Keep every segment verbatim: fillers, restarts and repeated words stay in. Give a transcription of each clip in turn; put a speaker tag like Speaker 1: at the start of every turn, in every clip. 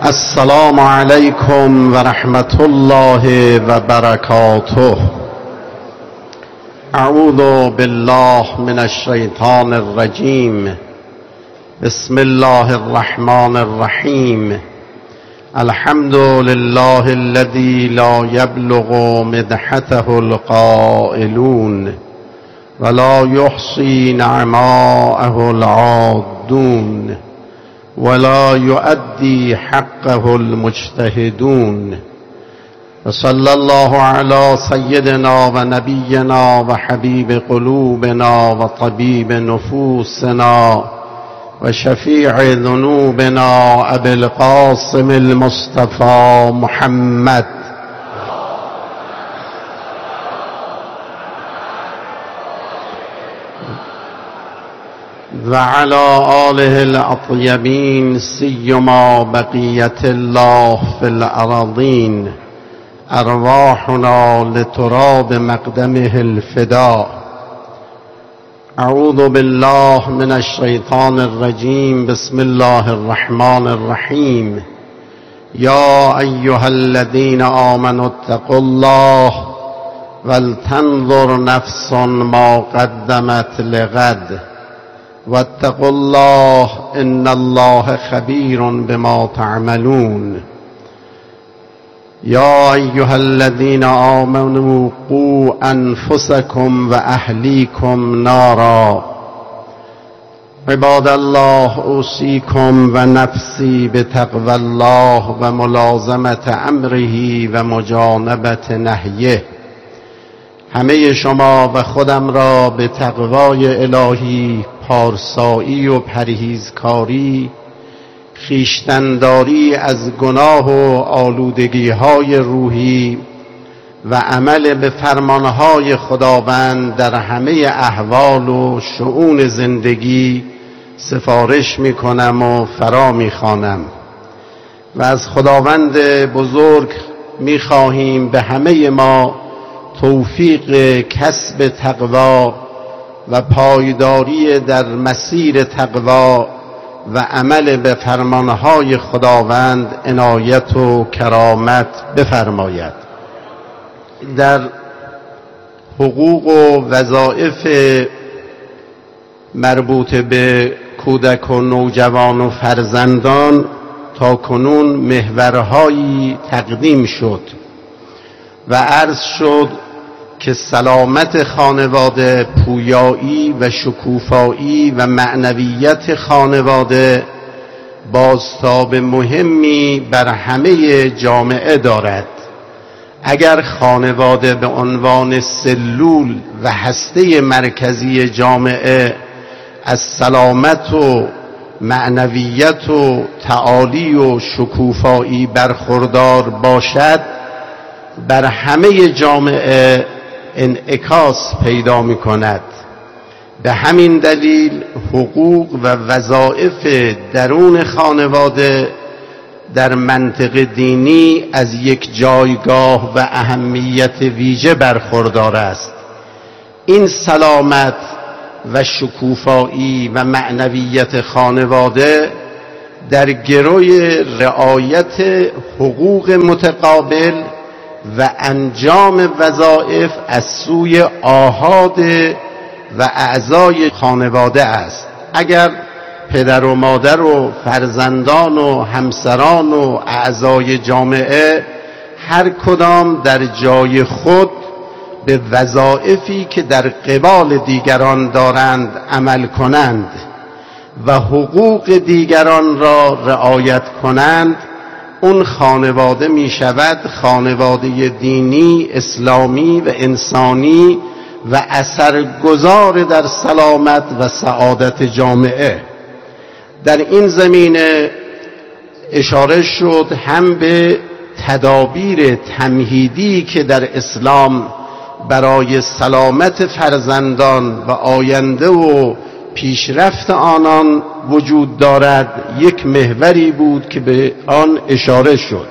Speaker 1: السلام علیکم و رحمت الله و برکاته. اعوذ بالله من الشیطان الرجیم. بسم الله الرحمن الرحیم. الحمد لله الذي لا يبلغ مدحته القائلون ولا يحصي نعماءه العادون ولا يؤدي حقه المجتهدون. وصلى الله على سيدنا ونبينا وحبيب قلوبنا وطبيب نفوسنا وشفيع ذنوبنا أبي القاسم المصطفى محمد وعلى آله الأطيبين سيما بقية الله في الأراضين. أرواحنا لتراب مقدمه الفداء. أعوذ بالله من الشيطان الرجيم. بسم الله الرحمن الرحيم. يا أيها الذين آمنوا اتقوا الله ولتنظر نفس ما قدمت لغد واتقوا الله إن الله خبير بما تعملون. يا أيها الذين آمنوا قوا أنفسكم وأهليكم نارا. عباد الله أوصيكم ونفسي بتقوى الله وملازمة أمره ومجانبة نهيه. همه شما و خودم را به تقوای الهی، پارسایی و پرهیزکاری، خویشتن‌داری از گناه و آلودگی‌های روحی و عمل به فرمانهای خداوند در همه احوال و شؤون زندگی سفارش می‌کنم و فرا می‌خوانم و از خداوند بزرگ می‌خواهیم به همه ما توفیق کسب تقوا و پایداری در مسیر تقوا و عمل به فرمانهای خداوند عنایت و کرامت بفرماید. در حقوق و وظایف مربوط به کودک و نوجوان و فرزندان تا کنون محورهایی تقدیم شد و عرض شد که سلامت خانواده، پویایی و شکوفایی و معنویت خانواده بازتاب مهمی بر همه جامعه دارد. اگر خانواده به عنوان سلول و هسته مرکزی جامعه از سلامت و معنویت و تعالی و شکوفایی برخوردار باشد، بر همه جامعه انعکاس پیدا می کند. به همین دلیل حقوق و وظایف درون خانواده در منطق دینی از یک جایگاه و اهمیت ویژه برخوردار است. این سلامت و شکوفایی و معنویت خانواده در گروی رعایت حقوق متقابل و انجام وظایف از سوی آحاد و اعضای خانواده است. اگر پدر و مادر و فرزندان و همسران و اعضای جامعه هر کدام در جای خود به وظایفی که در قبال دیگران دارند عمل کنند و حقوق دیگران را رعایت کنند، اون خانواده می شود خانواده دینی، اسلامی و انسانی و اثرگذار در سلامت و سعادت جامعه. در این زمینه اشاره شد هم به تدابیر تمهیدی که در اسلام برای سلامت فرزندان و آینده و پیشرفت آنان وجود دارد. یک محوری بود که به آن اشاره شد.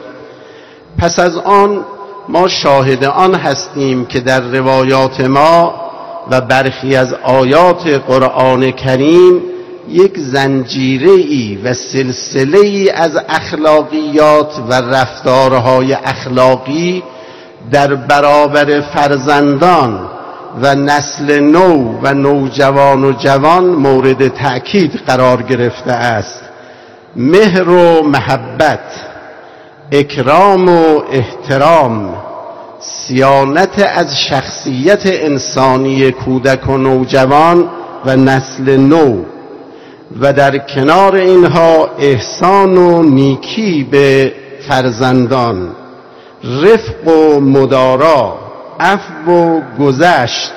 Speaker 1: پس از آن ما شاهد آن هستیم که در روایات ما و برخی از آیات قرآن کریم یک زنجیره‌ای و سلسله‌ای از اخلاقیات و رفتارهای اخلاقی در برابر فرزندان و نسل نو و نوجوان و جوان مورد تأکید قرار گرفته است. مهر و محبت، اکرام و احترام، صیانت از شخصیت انسانی کودک و نوجوان و نسل نو و در کنار اینها احسان و نیکی به فرزندان، رفق و مدارا، عفو و گذشت،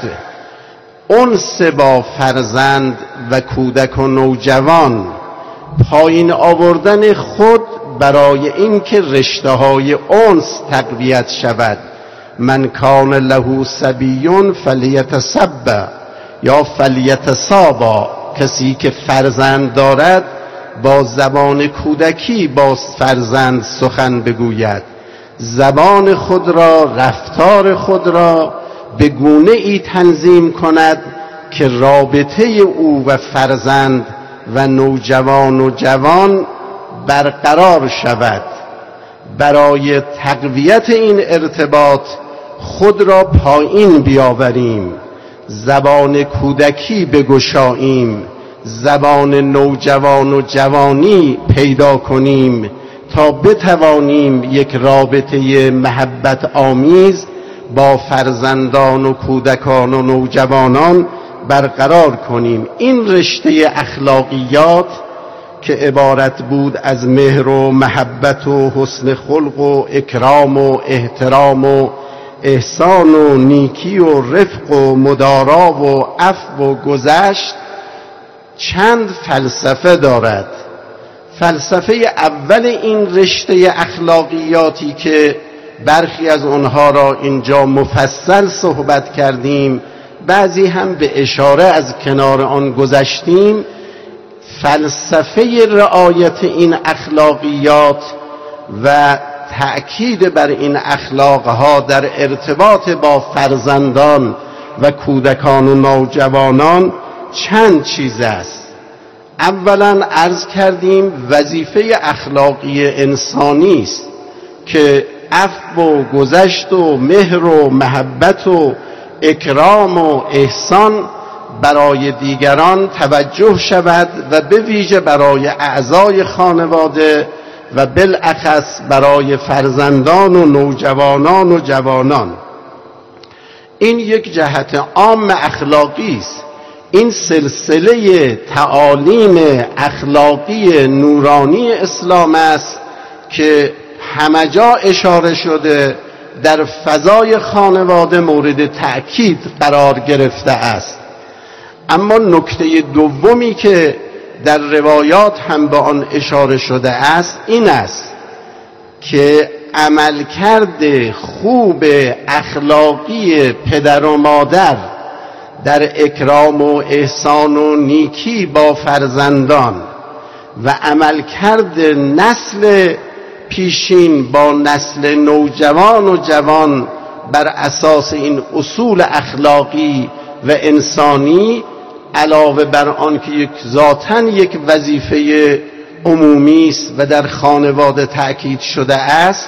Speaker 1: انس با فرزند و کودک و نوجوان، پایین آوردن خود برای اینکه رشته های انس تقویت شود. من کان له صبی فلیتسبع یا فلیتسابع، کسی که فرزند دارد با زبان کودکی با فرزند سخن بگوید، زبان خود را، رفتار خود را به گونه ای تنظیم کند که رابطه او و فرزند و نوجوان و جوان برقرار شود. برای تقویت این ارتباط خود را پایین بیاوریم، زبان کودکی بگشاییم، زبان نوجوان و جوانی پیدا کنیم تا بتوانیم یک رابطه محبت آمیز با فرزندان و کودکان و نوجوانان برقرار کنیم. این رشته اخلاقیات که عبارت بود از مهر و محبت و حسن خلق و اکرام و احترام و احسان و نیکی و رفق و مدارا و عفو و گذشت، چند فلسفه دارد. فلسفه اول این رشته اخلاقیاتی که برخی از آنها را اینجا مفصل صحبت کردیم، بعضی هم به اشاره از کنار آن گذشتیم، فلسفه رعایت این اخلاقیات و تأکید بر این اخلاقها در ارتباط با فرزندان و کودکان و نوجوانان چند چیز است. اولا عرض کردیم وظیفه اخلاقی انسانی است که عفو و گذشت و مهر و محبت و اکرام و احسان برای دیگران توجه شود و به ویژه برای اعضای خانواده و بالاخص برای فرزندان و نوجوانان و جوانان. این یک جهت عام اخلاقی است. این سلسله تعالیم اخلاقی نورانی اسلام است که همه جا اشاره شده، در فضای خانواده مورد تأکید قرار گرفته است. اما نکته دومی که در روایات هم به آن اشاره شده است این است که عملکرد خوب اخلاقی پدر و مادر در اکرام و احسان و نیکی با فرزندان و عملکرد نسل پیشین با نسل نوجوان و جوان بر اساس این اصول اخلاقی و انسانی، علاوه بر آن که یک ذاتاً یک وظیفه عمومی است و در خانواده تأکید شده است،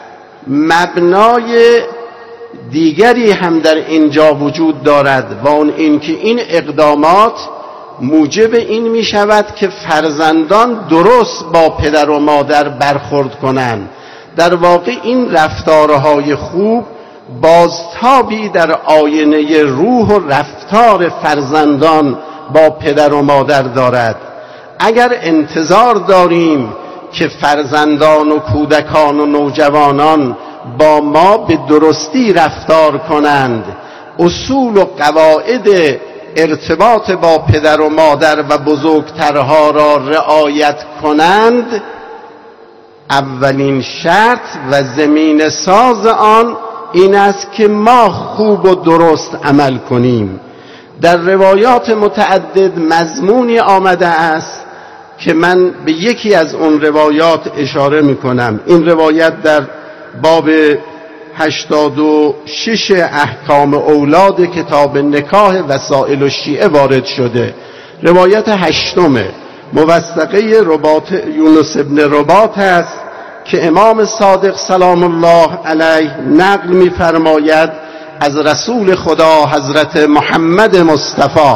Speaker 1: مبنای دیگری هم در اینجا وجود دارد و اون این که این اقدامات موجب این می شود که فرزندان درست با پدر و مادر برخورد کنند. در واقع این رفتارهای خوب بازتابی در آینه روح و رفتار فرزندان با پدر و مادر دارد. اگر انتظار داریم که فرزندان و کودکان و نوجوانان با ما به درستی رفتار کنند، اصول و قواعد ارتباط با پدر و مادر و بزرگترها را رعایت کنند، اولین شرط و زمین ساز آن این است که ما خوب و درست عمل کنیم. در روایات متعدد مضمونی آمده است که من به یکی از اون روایات اشاره می کنم. این روایت در باب هشتاد و شش احکام اولاد کتاب نکاح وسائل الشیعه وارد شده. روایت هشتم موثقه رباط یونس ابن رباط است که امام صادق سلام الله علیه نقل می‌فرماید از رسول خدا حضرت محمد مصطفی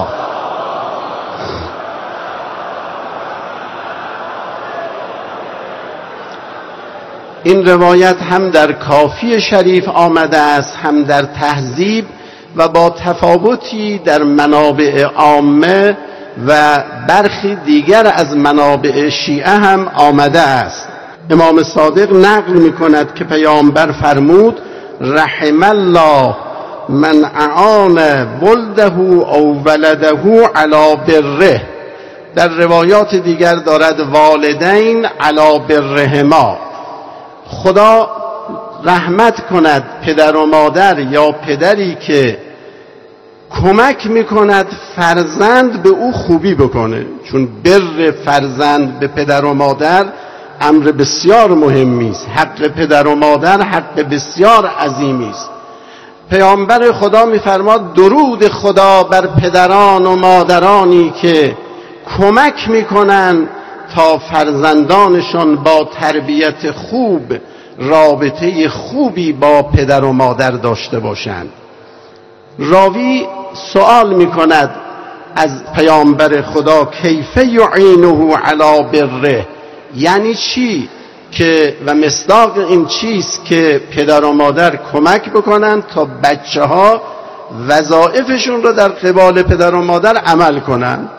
Speaker 1: این روایت هم در کافی شریف آمده است، هم در تهذیب و با تفاوتی در منابع عامه و برخی دیگر از منابع شیعه هم آمده است. امام صادق نقل می کند که پیامبر فرمود رحم الله من اعان ولده او ولده علی بره. در روایات دیگر دارد والدین علی برهما. خدا رحمت کند پدر و مادر یا پدری که کمک میکند فرزند به او خوبی بکنه، چون بر فرزند به پدر و مادر امر بسیار مهمی است. حق پدر و مادر حق بسیار عظیمی است. پیامبر خدا میفرماد درود خدا بر پدران و مادرانی که کمک میکنن تا فرزندانشان با تربیت خوب رابطه خوبی با پدر و مادر داشته باشند. راوی سوال میکند از پیامبر خدا کیف یعینه علی بره، یعنی چی که و مصداق این چیست که پدر و مادر کمک بکنن تا بچه ها وظایفشون رو در قبال پدر و مادر عمل کنن؟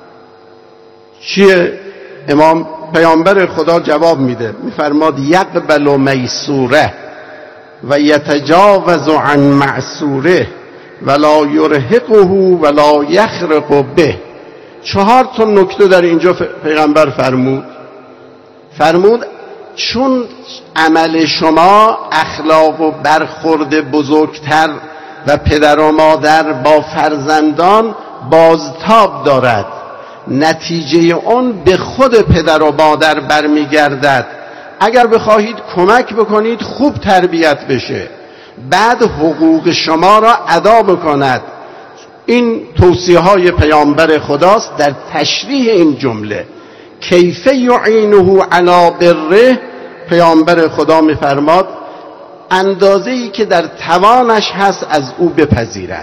Speaker 1: چیه؟ امام پیامبر خدا جواب میده، میفرماد یقبل میسوره و یتجاوز عن معسوره ولا یرهقه ولا یخرق به. چهار تا نکته در اینجا پیغمبر فرمود. فرمود چون عمل شما اخلاق و برخورد بزرگتر و پدر و مادر با فرزندان بازتاب دارد، نتیجه اون به خود پدر و مادر برمیگردد. اگر بخواهید کمک بکنید خوب تربیت بشه، بعد حقوق شما را ادا بکند. این توصیه های پیامبر خداست در تشریح این جمله. کیف یعینه علی بره، پیامبر خدا میفرماد اندازه‌ای که در توانش هست از او بپذیرد.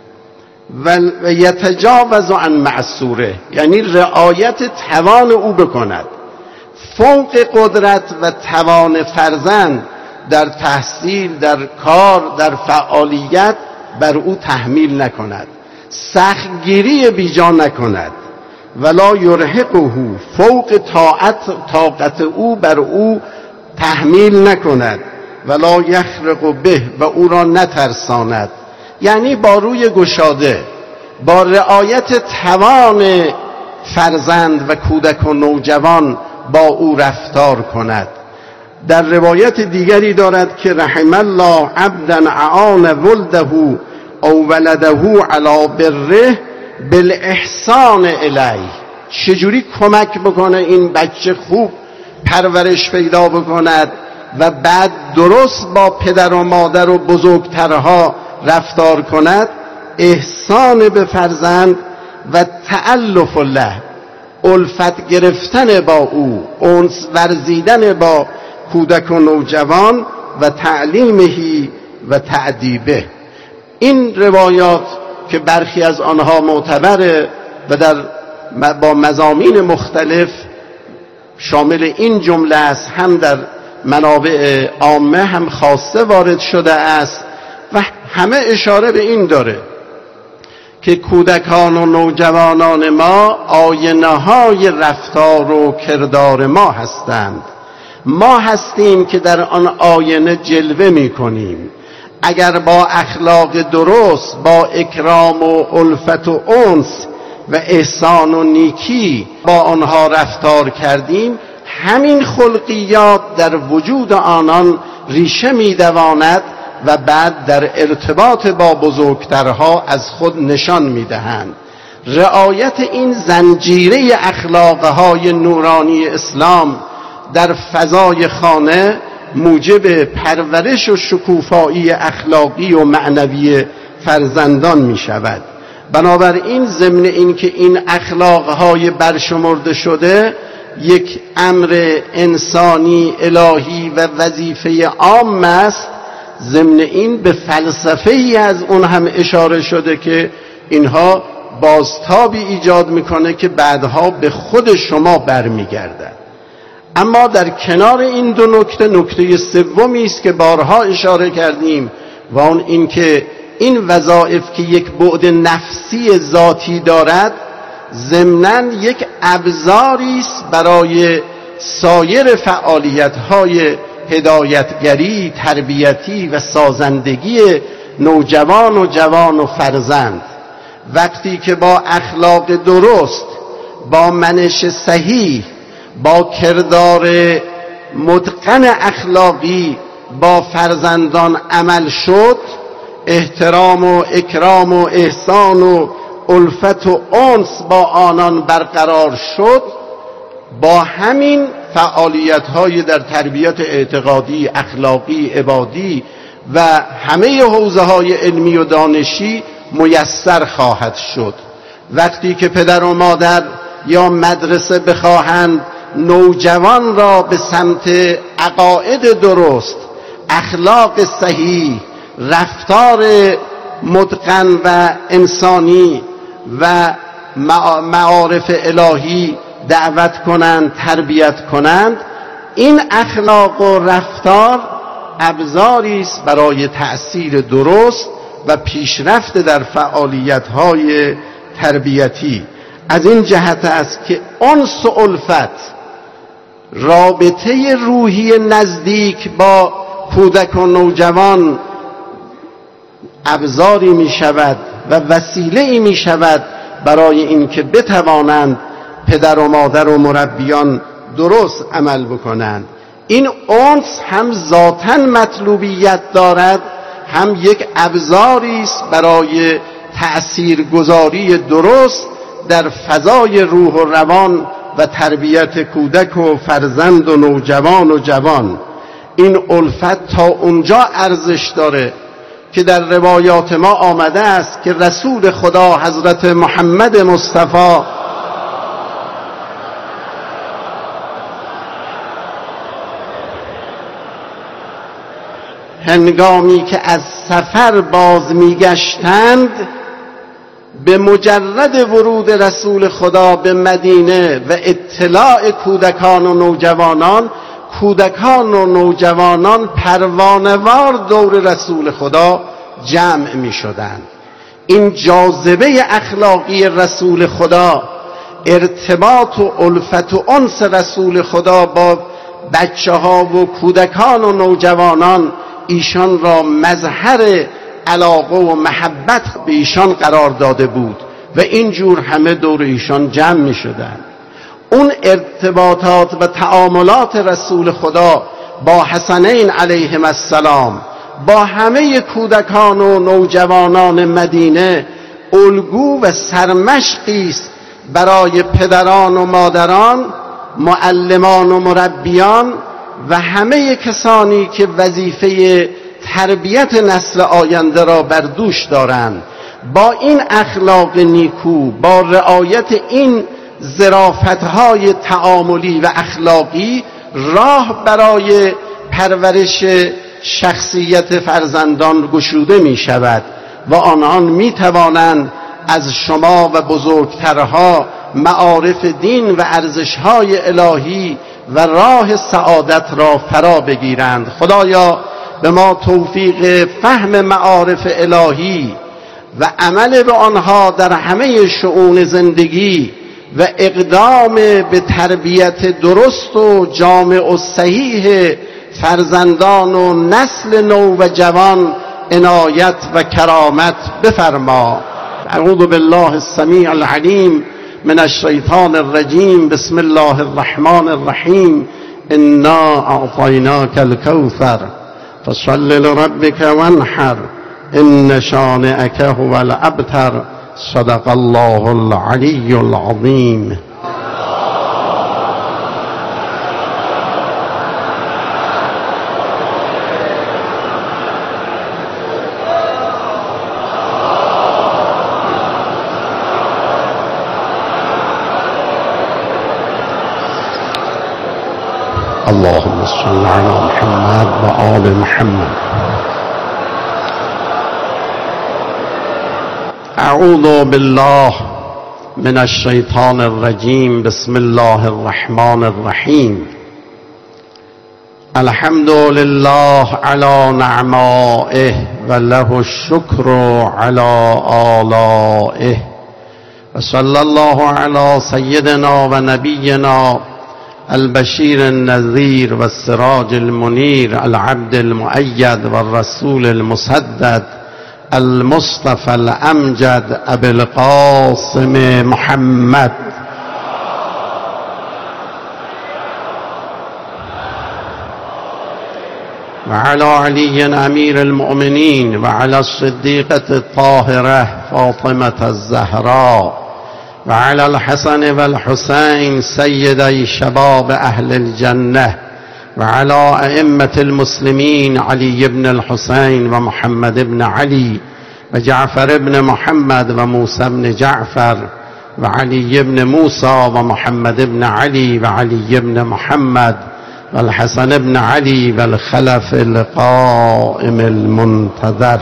Speaker 1: و یتجاوز عن معسوره، یعنی رعایت توان او بکند. فوق قدرت و توان فرزند در تحصیل، در کار، در فعالیت بر او تحمیل نکند، سختگیری بیجا نکند. ولا یرهقه، فوق طاعت طاقت او بر او تحمیل نکند. ولا یخرق به، و او را نترساند، یعنی با روی گشاده با رعایت توان فرزند و کودک و نوجوان با او رفتار کند. در روایت دیگری دارد که رحم الله عبدا اعان ولده او ولده علی بره بالاحسان الیه. چجوری کمک بکنه این بچه خوب پرورش پیدا بکند و بعد درست با پدر و مادر و بزرگترها رفتار کند؟ احسان به فرزند و تألف له، الفت گرفتن با او، انس ورزیدن با کودک و نوجوان و تعلیمهی و تعدیبه. این روایات که برخی از آنها معتبره و در با مضامین مختلف شامل این جمله است، هم در منابع عامه هم خاصه وارد شده است و همه اشاره به این داره که کودکان و نوجوانان ما آینه های رفتار و کردار ما هستند. ما هستیم که در آن آینه جلوه می کنیم. اگر با اخلاق درست، با اکرام و الفت و انس و احسان و نیکی با آنها رفتار کردیم، همین خلقیات در وجود آنان ریشه می دواند و بعد در ارتباط با بزرگترها از خود نشان می دهند. رعایت این زنجیره اخلاقهای نورانی اسلام در فضای خانه موجب پرورش و شکوفایی اخلاقی و معنوی فرزندان می شود بنابراین ضمن این که این اخلاقهای برشمرده شده یک امر انسانی الهی و وظیفه عام است، ضمن این به فلسفه ای از اون هم اشاره شده که اینها بازتابی ایجاد میکنه که بعدها به خود شما برمیگردد. اما در کنار این دو نکته، نکته سومی است که بارها اشاره کردیم و اون این که این وظایف که یک بعد نفسی ذاتی دارد ضمناً یک ابزاری است برای سایر فعالیت‌های هدایتگری، تربیتی و سازندگی نوجوان و جوان و فرزند. وقتی که با اخلاق درست، با منش صحیح، با کردار متقن اخلاقی با فرزندان عمل شد، احترام و اکرام و احسان و الفت و انس با آنان برقرار شد، با همین فعالیت‌های در تربیت اعتقادی، اخلاقی، عبادی و همه حوزه‌های علمی و دانشی میسر خواهد شد. وقتی که پدر و مادر یا مدرسه بخواهند نوجوان را به سمت عقاید درست، اخلاق صحیح، رفتار متقن و انسانی و معارف الهی دعوت کنند، تربیت کنند، این اخلاق و رفتار ابزاری است برای تأثیر درست و پیشرفت در فعالیت‌های تربیتی. از این جهت است که انس و الفت، رابطه روحی نزدیک با کودک و نوجوان ابزاری می شود و وسیله‌ای می شود برای اینکه بتوانند پدر و مادر و مربیان درست عمل بکنند. این انس هم ذاتاً مطلوبیت دارد، هم یک ابزاری است برای تأثیرگذاری درست در فضای روح و روان و تربیت کودک و فرزند و نوجوان و جوان. این الفت تا اونجا ارزش داره که در روایات ما آمده است که رسول خدا حضرت محمد مصطفی هنگامی که از سفر باز میگشتند، به مجرد ورود رسول خدا به مدینه و اطلاع کودکان و نوجوانان، کودکان و نوجوانان پروانه‌وار دور رسول خدا جمع می شدند. این جاذبه اخلاقی رسول خدا، ارتباط و الفت و انس رسول خدا با بچه ها و کودکان و نوجوانان ایشان را مظهر علاقه و محبت به ایشان قرار داده بود و اینجور همه دور ایشان جمع می شدند. اون ارتباطات و تعاملات رسول خدا با حسنین علیهم السلام، با همه کودکان و نوجوانان مدینه الگو و سرمشقی است برای پدران و مادران، معلمان و مربیان و همه کسانی که وظیفه تربیت نسل آینده را بر دوش دارند. با این اخلاق نیکو، با رعایت این ظرافت‌های تعاملی و اخلاقی، راه برای پرورش شخصیت فرزندان گشوده می شود و آنان می توانند از شما و بزرگترها معارف دین و ارزش‌های الهی و راه سعادت را فرا بگیرند. خدایا به ما توفیق فهم معارف الهی و عمل به آنها در همه شؤون زندگی و اقدام به تربیت درست و جامع و صحیح فرزندان و نسل نو و جوان عنایت و کرامت بفرما. اعوذ بالله السمیع العلیم من الشیطان الرجیم. بسم الله الرحمن الرحیم. انا اعطیناک الکوثر فصل لربک وانحر ان شانئک هو الابتر. صدق الله العلی العظیم. اللهم صل على محمد و آل محمد. اعوذ بالله من الشیطان الرجیم. بسم الله الرحمن الرحیم. الحمد لله على نعمائه و له الشکر على آلائه و صلی الله علی سیدنا و نبینا البشیر النذیر و السراج المنیر العبد المؤید و الرسول المسدد المصطفى الامجد ابی القاسم محمد وعلى علي أمير المؤمنين وعلى الصديقة الطاهرة فاطمة الزهراء وعلى الحسن والحسين سيدي شباب أهل الجنة وعلى أئمة المسلمين علي بن الحسين ومحمد بن علي وجعفر بن محمد وموسى بن جعفر وعلي بن موسى ومحمد بن علي وعلي بن محمد والحسن بن علي والخلف القائم المنتظر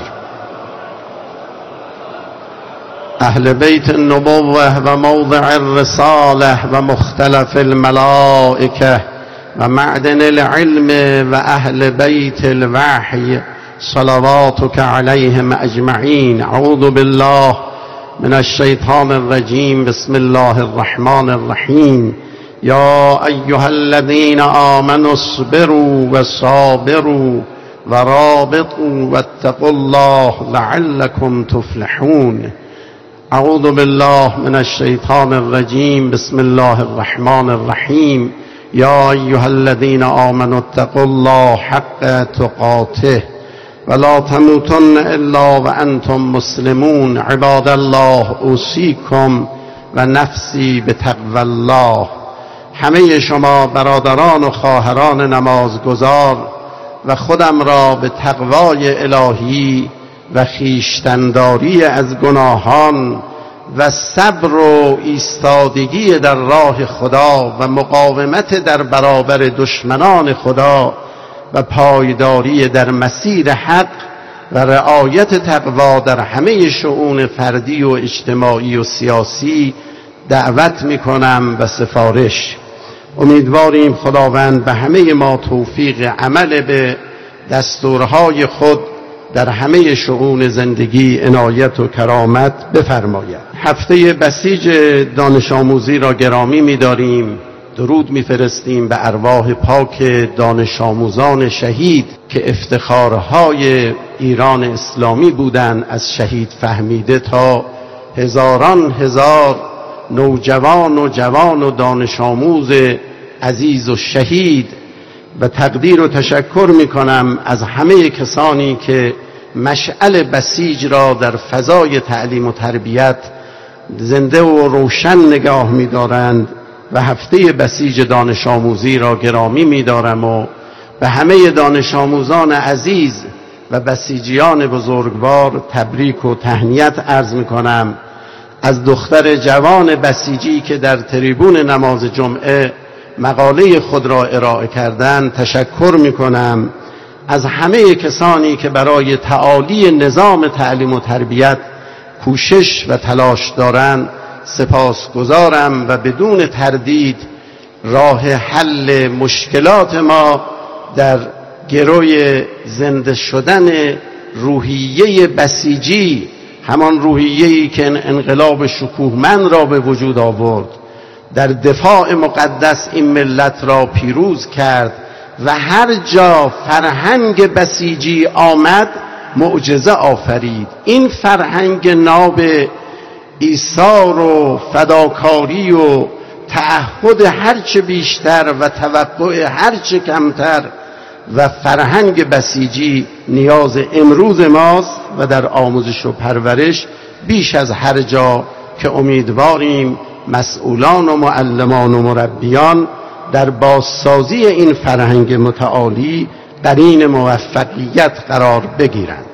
Speaker 1: أهل بيت النبوة وموضع الرسالة ومختلف الملائكة ومعدن العلم وأهل بيت الوحي صلواتك عليهم أجمعين. أعوذ بالله من الشيطان الرجيم. بسم الله الرحمن الرحيم. يا أيها الذين آمنوا اصبروا وصابروا ورابطوا واتقوا الله لعلكم تفلحون. أعوذ بالله من الشيطان الرجيم. بسم الله الرحمن الرحيم. يا أيها الذين آمنوا اتقوا الله حق تقاته ولا تموتن إلا وأنتم مسلمون. عباد الله أوصيكم ونفسي بتقوى الله. همه شما برادران و خواهران نمازگزار و خودم را به تقوای الهی و خویشتن‌داری از گناهان و صبر و ایستادگی در راه خدا و مقاومت در برابر دشمنان خدا و پایداری در مسیر حق و رعایت تقوا در همه شؤون فردی و اجتماعی و سیاسی دعوت می‌کنم و سفارش. امیدواریم خداوند به همه ما توفیق عمل به دستورهای خود در همه شؤون زندگی عنایت و کرامت بفرماید. هفته بسیج دانش آموزی را گرامی می‌داریم. درود می‌فرستیم به ارواح پاک دانش آموزان شهید که افتخارهای ایران اسلامی بودند، از شهید فهمیده تا هزاران هزار نوجوان و جوان و دانش آموز عزیز و شهید. و تقدیر و تشکر می کنم از همه کسانی که مشعل بسیج را در فضای تعلیم و تربیت زنده و روشن نگاه می دارند و هفته بسیج دانش آموزی را گرامی می دارم و به همه دانش آموزان عزیز و بسیجیان بزرگوار تبریک و تهنیت عرض می کنم. از دختر جوان بسیجی که در تریبون نماز جمعه مقاله خود را ارائه کردند تشکر می کنم. از همه کسانی که برای تعالی نظام تعلیم و تربیت کوشش و تلاش دارند سپاسگزارم و بدون تردید راه حل مشکلات ما در گروی زنده شدن روحیه بسیجی، همان روحیه‌ای که انقلاب شکوهمند را به وجود آورد، در دفاع مقدس این ملت را پیروز کرد و هر جا فرهنگ بسیجی آمد معجزه آفرید. این فرهنگ ناب ایثار و فداکاری و تعهد هرچه بیشتر و توقع هرچه کمتر و فرهنگ بسیجی نیاز امروز ماست و در آموزش و پرورش بیش از هر جا که امیدواریم مسئولان و معلمان و مربیان در بازسازی این فرهنگ متعالی قرین موفقیت قرار بگیرند.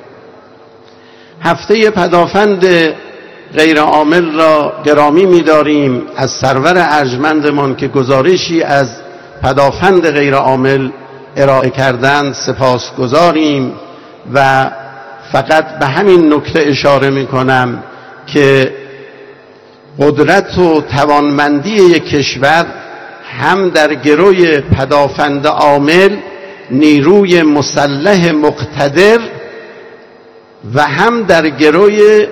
Speaker 1: هفته پدافند غیر عامل را گرامی می‌داریم از سرور ارجمندمان که گزارشی از پدافند غیر عامل ارائه کردند سپاسگزاریم و فقط به همین نکته اشاره میکنم که قدرت و توانمندی یک کشور هم در گروی پدافند عامل، نیروی مسلح مقتدر، و هم در گروی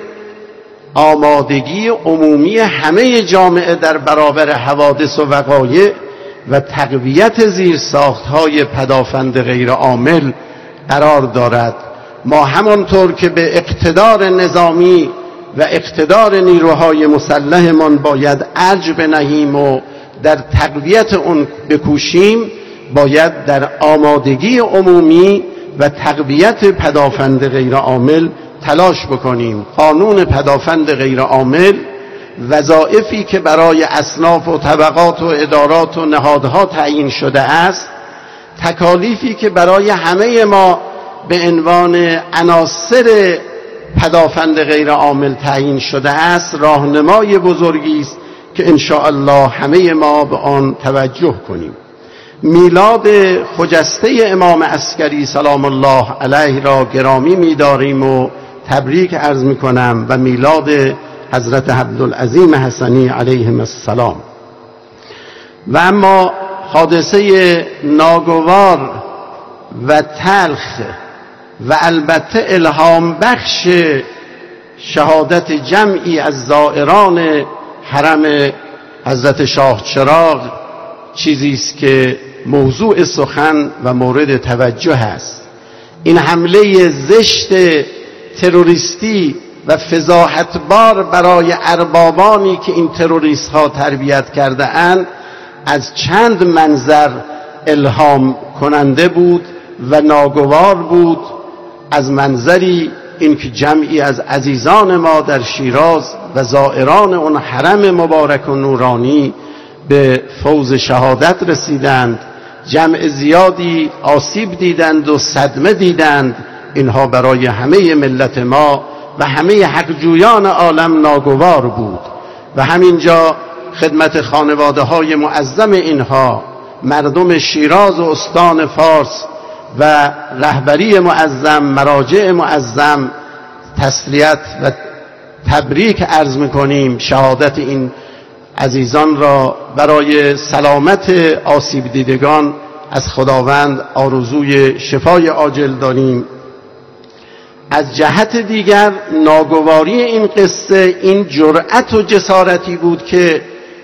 Speaker 1: آمادگی عمومی همه جامعه در برابر حوادث و وقایع و تقویت زیرساخت‌های پدافند غیر عامل قرار دارد. ما همانطور که به اقتدار نظامی و اقتدار نیروهای مسلحمان باید ارج بنهیم و در تقویت اون بکوشیم، باید در آمادگی عمومی و تقویت پدافند غیر عامل تلاش بکنیم. قانون پدافند غیر عامل وظایفی که برای اصناف و طبقات و ادارات و نهادها تعیین شده است، تکالیفی که برای همه ما به عنوان عناصر پدافند غیر عامل تعیین شده است، راهنمای بزرگی است که ان شاء الله همه ما به آن توجه کنیم. میلاد خجسته امام عسکری سلام الله علیه را گرامی می‌داریم و تبریک عرض می‌کنم و میلاد حضرت عبدالعظیم حسنی علیهم السلام. و اما حادثه ناگوار و تلخ و البته الهام بخش شهادت جمعی از زائران حرم حضرت شاه چراغ چیزی است که موضوع سخن و مورد توجه است. این حمله زشت تروریستی و فضاحتبار برای اربابانی که این تروریست ها تربیت کرده اند از چند منظر الهام کننده بود و ناگوار بود. از منظری اینکه جمعی از عزیزان ما در شیراز و زائران اون حرم مبارک و نورانی به فوز شهادت رسیدند، جمع زیادی آسیب دیدند و صدمه دیدند. اینها برای همه ملت ما و همه حقجویان عالم ناگوار بود و همینجا خدمت خانواده های معظم اینها، مردم شیراز و استان فارس و رهبری معظم، مراجع معظم، تسلیت و تبریک عرض میکنیم. شهادت این عزیزان را برای سلامت آسیب دیدگان از خداوند آرزوی شفای عاجل داریم. از جهت دیگر ناگواری این قصه این جرأت و جسارتی بود که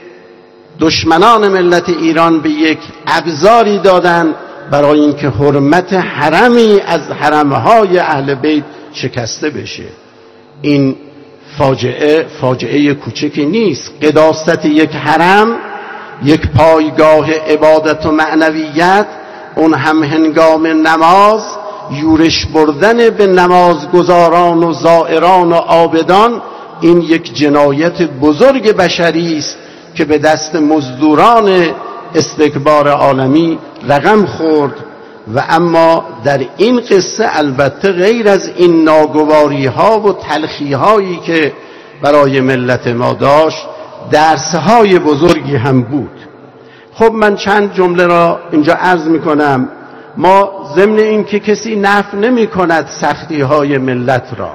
Speaker 1: دشمنان ملت ایران به یک ابزاری دادند برای اینکه حرمت حرمی از حرمهای اهل بیت شکسته بشه. این فاجعه فاجعه کوچکی نیست. قداست یک حرم، یک پایگاه عبادت و معنویت، اون هم هنگام نماز یورش بردن به نمازگزاران و زائران و عابدان، این یک جنایت بزرگ بشری است که به دست مزدوران استکبار عالمی رقم خورد. و اما در این قصه البته غیر از این ناگواری ها و تلخی هایی که برای ملت ما داشت، درس های بزرگی هم بود. خب من چند جمله را اینجا عرض می کنم. ما ضمن این که کسی نفی نمی کند سختی های ملت را،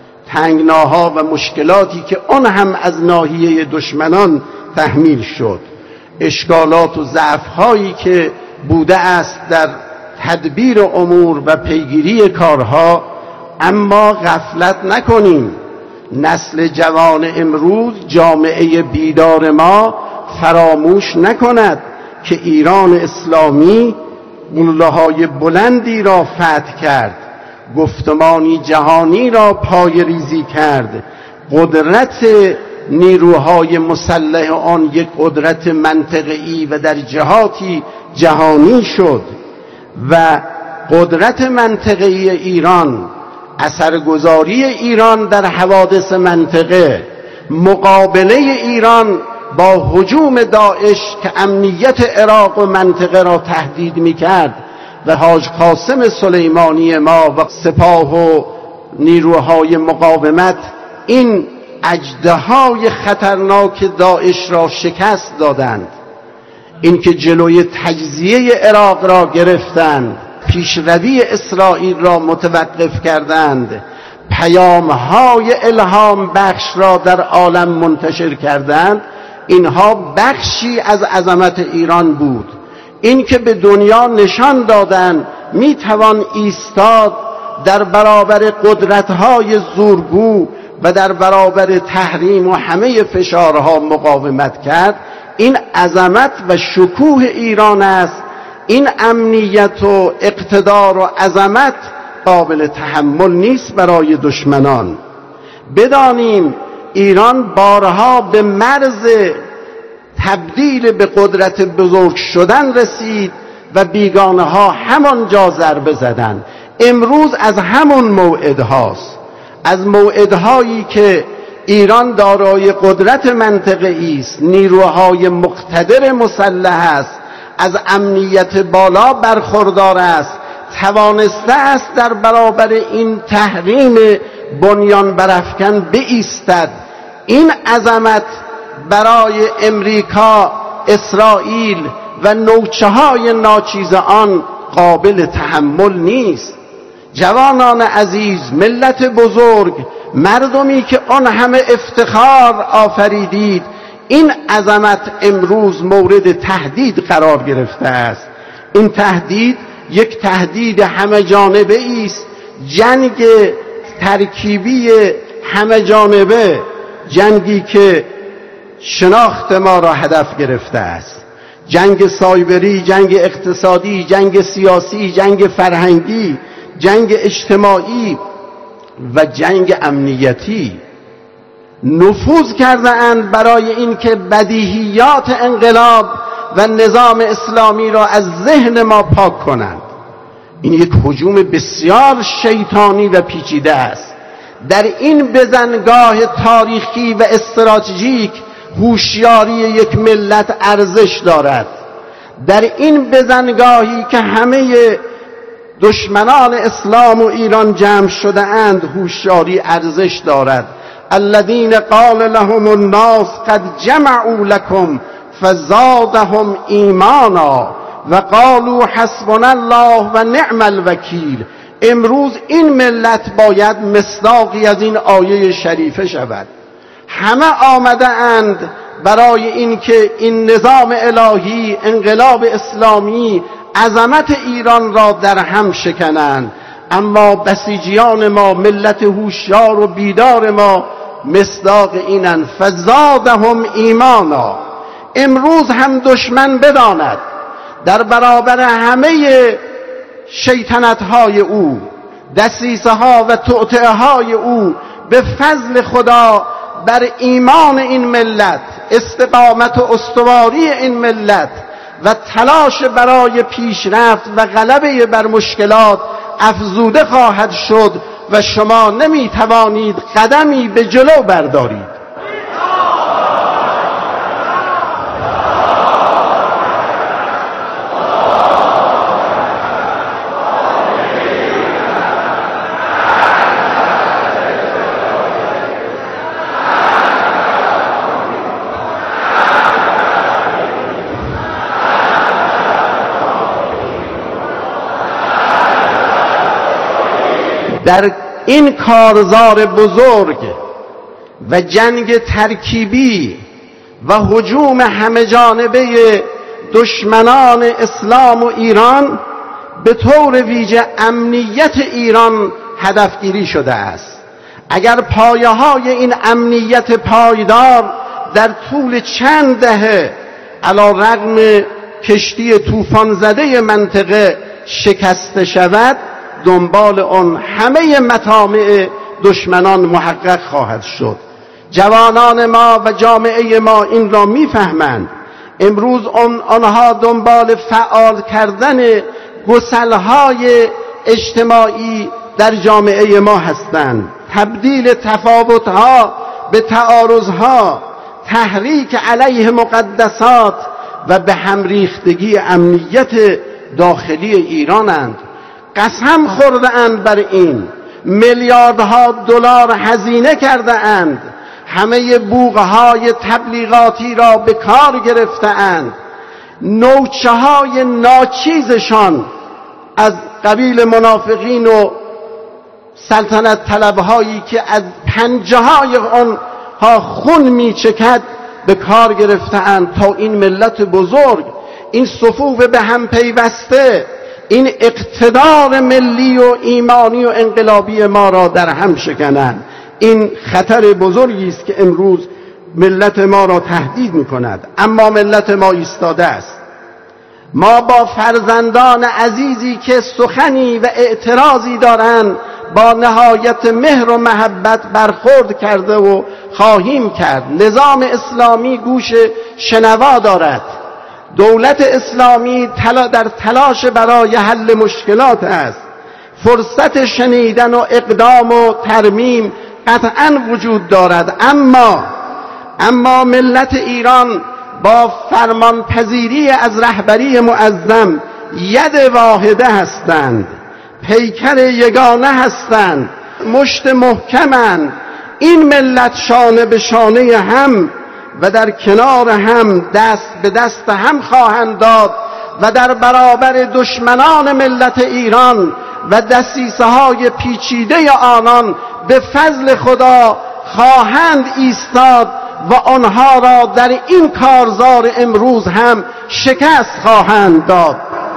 Speaker 1: تنگناها و مشکلاتی که آن هم از ناحیه دشمنان تحمیل شد، اشکالات و ضعف هایی که بوده است در تدبیر امور و پیگیری کارها، اما غفلت نکنیم. نسل جوان امروز، جامعه بیدار ما فراموش نکند که ایران اسلامی قله‌های بلندی را فتح کرد، گفتمانی جهانی را پای ریزی کرد، قدرت نیروهای مسلح آن یک قدرت منطقه‌ای و در جهاتی جهانی شد و قدرت منطقه‌ای ایران، اثرگذاری ایران در حوادث منطقه، مقابله ایران با هجوم داعش که امنیت عراق و منطقه را تهدید می‌کرد و حاج قاسم سلیمانی ما و سپاه و نیروهای مقاومت این اژدهای خطرناک داعش را شکست دادند. اینکه جلوی تجزیه عراق را گرفتند، پیشروی اسرائیل را متوقف کردند، پیام‌های الهام بخش را در عالم منتشر کردند، اینها بخشی از عظمت ایران بود. این که به دنیا نشان دادند میتوان ایستاد در برابر قدرت‌های زورگو و در برابر تحریم و همه فشارها مقاومت کرد، این عظمت و شکوه ایران است. این امنیت و اقتدار و عظمت قابل تحمل نیست برای دشمنان. بدانیم ایران بارها به مرز تبدیل به قدرت بزرگ شدن رسید و بیگانه ها همانجا ضربه زدند. امروز از همون موعد هاست، از موعدهایی که ایران دارای قدرت منطقه‌ای است، نیروهای مقتدر مسلح است، از امنیت بالا برخوردار است، توانسته است در برابر این تحریم بنیان برافکن بایستد. این عظمت برای امریکا، اسرائیل و نوچه های ناچیز آن قابل تحمل نیست. جوانان عزیز، ملت بزرگ، مردمی که آن همه افتخار آفریدید، این عظمت امروز مورد تهدید قرار گرفته است. این تهدید یک تهدید همه جانبه است، جنگ ترکیبی همه جانبه، جنگی که شناخت ما را هدف گرفته است. جنگ سایبری، جنگ اقتصادی، جنگ سیاسی، جنگ فرهنگی، جنگ اجتماعی و جنگ امنیتی نفوذ کرده اند برای اینکه بدیهیات انقلاب و نظام اسلامی را از ذهن ما پاک کنند. این یک هجوم بسیار شیطانی و پیچیده است. در این بزنگاه تاریخی و استراتژیک هوشیاری یک ملت ارزش دارد. در این بزنگاهی که همه دشمنان اسلام و ایران جمع شده اند، هوشیاری ارزش دارد. الذين قال لهم الناس قد جمعوا لكم فزادهم ایمانا و قالوا حسبنا الله و نعم الوکیل. امروز این ملت باید مصداقی از این آیه شریفه شود. همه آمده اند برای اینکه این نظام الهی، انقلاب اسلامی، عظمت ایران را در هم شکنند، اما بسیجیان ما، ملت هوشیار و بیدار ما مصداق اینند. فزادهم ایمانا. امروز هم دشمن بداند در برابر همه شیطنت های او، دسیسه ها و توطئه های او، به فضل خدا بر ایمان این ملت، استقامت و استواری این ملت و تلاش برای پیشرفت و غلبه بر مشکلات افزوده خواهد شد و شما نمی توانید قدمی به جلو بردارید. در این کارزار بزرگ و جنگ ترکیبی و هجوم همه جانبه دشمنان اسلام و ایران، به طور ویژه امنیت ایران هدفگیری شده است. اگر پایه های این امنیت پایدار در طول چند دهه علی رغم کشتی طوفان زده منطقه شکسته شود، دنبال آن همه مطامع دشمنان محقق خواهد شد. جوانان ما و جامعه ما این را میفهمند. امروز آن آنها دنبال فعال کردن گسلهای اجتماعی در جامعه ما هستند، تبدیل تفاوتها به تعارضها، تحریک علیه مقدسات و به هم ریختگی امنیت داخلی ایرانند. قسم خورده اند بر این، میلیاردها دلار هزینه کرده اند، همه بوقهای تبلیغاتی را به کار گرفته اند. نوچه های ناچیزشان از قبیل منافقین و سلطنت طلبهایی که از پنجه های آنها خون می چکد به کار گرفته‌اند تا این ملت بزرگ، این صفوف به هم پیوسته، این اقتدار ملی و ایمانی و انقلابی ما را در هم شکنند. این خطر بزرگی است که امروز ملت ما را تهدید می‌کند. اما ملت ما ایستاده است. ما با فرزندان عزیزی که سخنی و اعتراضی دارند با نهایت مهر و محبت برخورد کرده و خواهیم کرد. نظام اسلامی گوش شنوا دارد. دولت اسلامی در تلاش برای حل مشکلات است. فرصت شنیدن و اقدام و ترمیم قطعاً وجود دارد. اما اما ملت ایران با فرمانپذیری از رهبری معظم ید واحده هستند، پیکر یگانه هستند، مشت محکمند. این ملت شانه به شانه هم و در کنار هم دست به دست هم خواهند داد و در برابر دشمنان ملت ایران و دسیسه های پیچیده آنان به فضل خدا خواهند ایستاد و آنها را در این کارزار امروز هم شکست خواهند داد.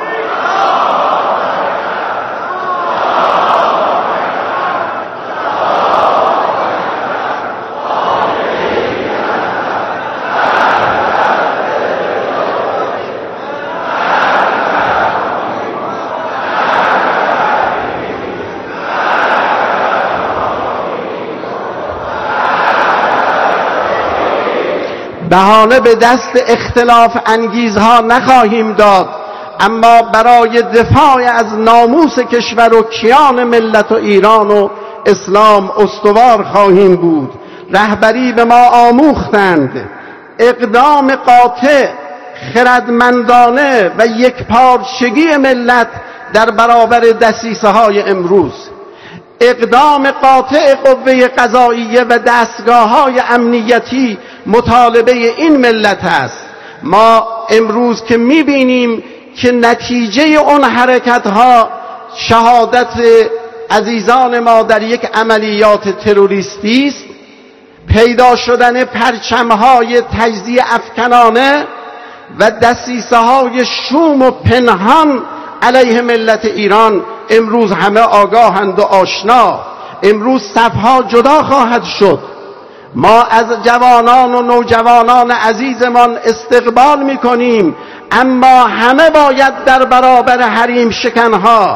Speaker 1: بهانه به دست اختلاف انگیزها نخواهیم داد، اما برای دفاع از ناموس کشور و کیان ملت و ایران و اسلام استوار خواهیم بود. رهبری به ما آموختند اقدام قاطع، خردمندانه و یکپارچگی ملت در برابر دسیسه های امروز. اقدام قاطع قوه قضاییه و دستگاه های امنیتی مطالبه این ملت است. ما امروز که میبینیم که نتیجه اون حرکت ها شهادت عزیزان ما در یک عملیات تروریستی است، پیدا شدن پرچم های تجزیه افکنانه و دسیسه های شوم و پنهان علیه ملت ایران. امروز همه آگاهند و آشنا. امروز صفها جدا خواهد شد. ما از جوانان و نوجوانان عزیزمان استقبال میکنیم، اما همه باید در برابر حریم شکنها،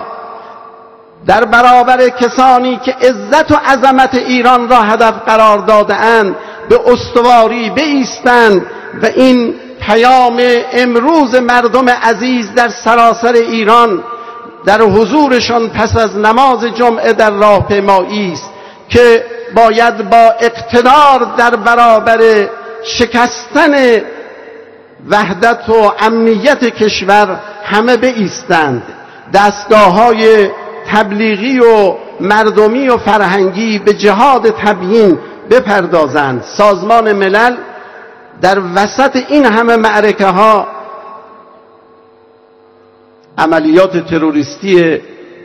Speaker 1: در برابر کسانی که عزت و عظمت ایران را هدف قرار داده اند به استواری بایستند و این پیام امروز مردم عزیز در سراسر ایران در حضورشان پس از نماز جمعه در راهپیمایی است که باید با اقتدار در برابر شکستن وحدت و امنیت کشور همه بایستند. دستگاه‌های تبلیغی و مردمی و فرهنگی به جهاد تبیین بپردازند. سازمان ملل در وسط این همه معرکه ها عملیات تروریستی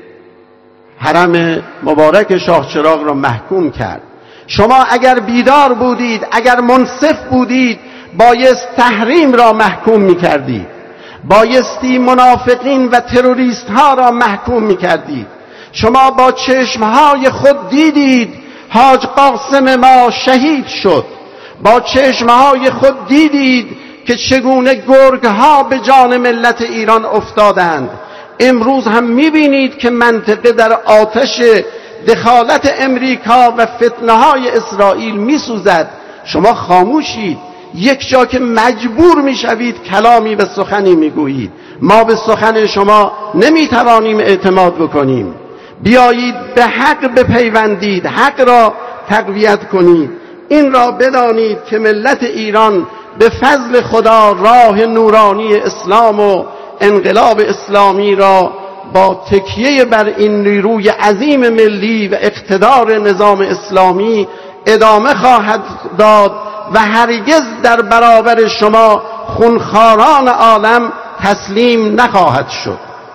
Speaker 1: حرم مبارک شاه چراغ را محکوم کرد. شما اگر بیدار بودید، اگر منصف بودید، بایست تحریم را محکوم می‌کردید، بایستی منافقین و تروریست ها را محکوم می‌کردید. شما با چشمهای خود دیدید حاج قاسم ما شهید شد، با چشمهای خود دیدید که چگونه گرگ‌ها به جان ملت ایران افتادند. امروز هم می‌بینید که منطقه در آتش دخالت امریکا و فتنه‌های اسرائیل می‌سوزد. شما خاموشید. یک جا که مجبور می‌شوید کلامی به سخنی می‌گویید. ما به سخن شما نمی‌توانیم اعتماد بکنیم. بیایید به حق بپیوندید، حق را تقویت کنید. این را بدانید که ملت ایران به فضل خدا راه نورانی اسلام و انقلاب اسلامی را با تکیه بر این نیروی عظیم ملی و اقتدار نظام اسلامی ادامه خواهد داد و هرگز در برابر شما خونخواران عالم تسلیم نخواهد شد.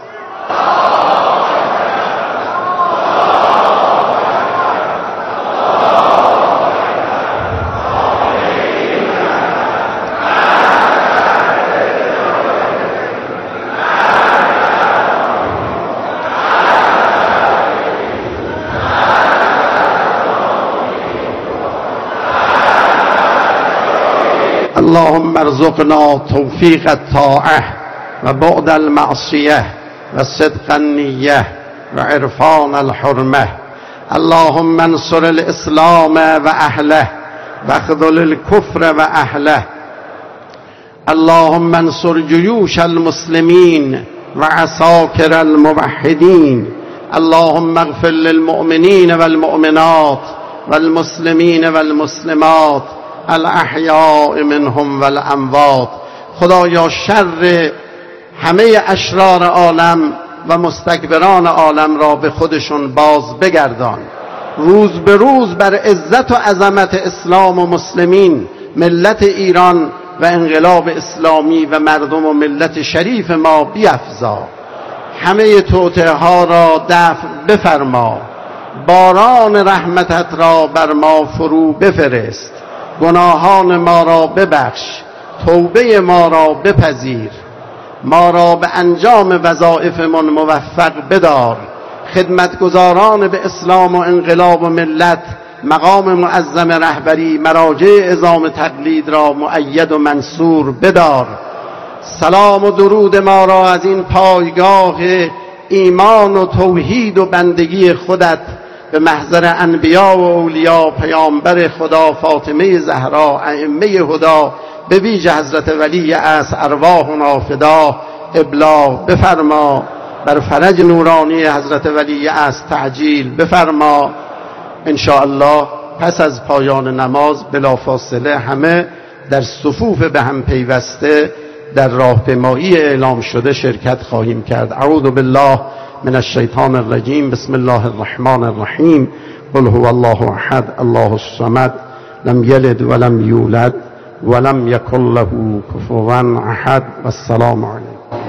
Speaker 1: اللهم ارزقنا توفیق الطاعه و بعد المعصیه و صدق النیه و عرفان الحرمه. اللهم انصر الاسلام و اهله و خذل الكفر و اهله. اللهم انصر جیوش المسلمین و عساکر الموحدین. اللهم اغفر للمؤمنین والمؤمنات والمسلمین والمسلمات الاحیاء منهم والاموات. خدایا شر همه اشرار عالم و مستکبران عالم را به خودشون باز بگردان. روز به روز بر عزت و عظمت اسلام و مسلمین، ملت ایران و انقلاب اسلامی و مردم و ملت شریف ما بیفزا. همه توطئه ها را دفع بفرما. باران رحمتت را بر ما فرو بفرست. گناهان ما را ببخش. توبه ما را بپذیر. ما را به انجام وظایفمان موفق بدار. خدمتگزاران به اسلام و انقلاب و ملت، مقام معظم رهبری، مراجع عظام تقلید را مؤید و منصور بدار. سلام و درود ما را از این پایگاه ایمان و توحید و بندگی خودت به محضر انبیا و اولیا، پیامبر خدا، فاطمه زهرا، ائمه هدی، به ویژه حضرت ولی عصر ارواحنا فدا ابلاغ بفرما. بر فرج نورانی حضرت ولی عصر تعجیل بفرما. ان شاء الله پس از پایان نماز بلافاصله همه در صفوف به هم پیوسته در راهپیمایی اعلام شده شرکت خواهیم کرد. اعوذ بالله من الشیطان الرجیم. بسم الله الرحمن الرحیم. قل هو الله احد الله الصمد لم یلد ولم یولد ولم یکن له کفوا احد. والسلام علیکم.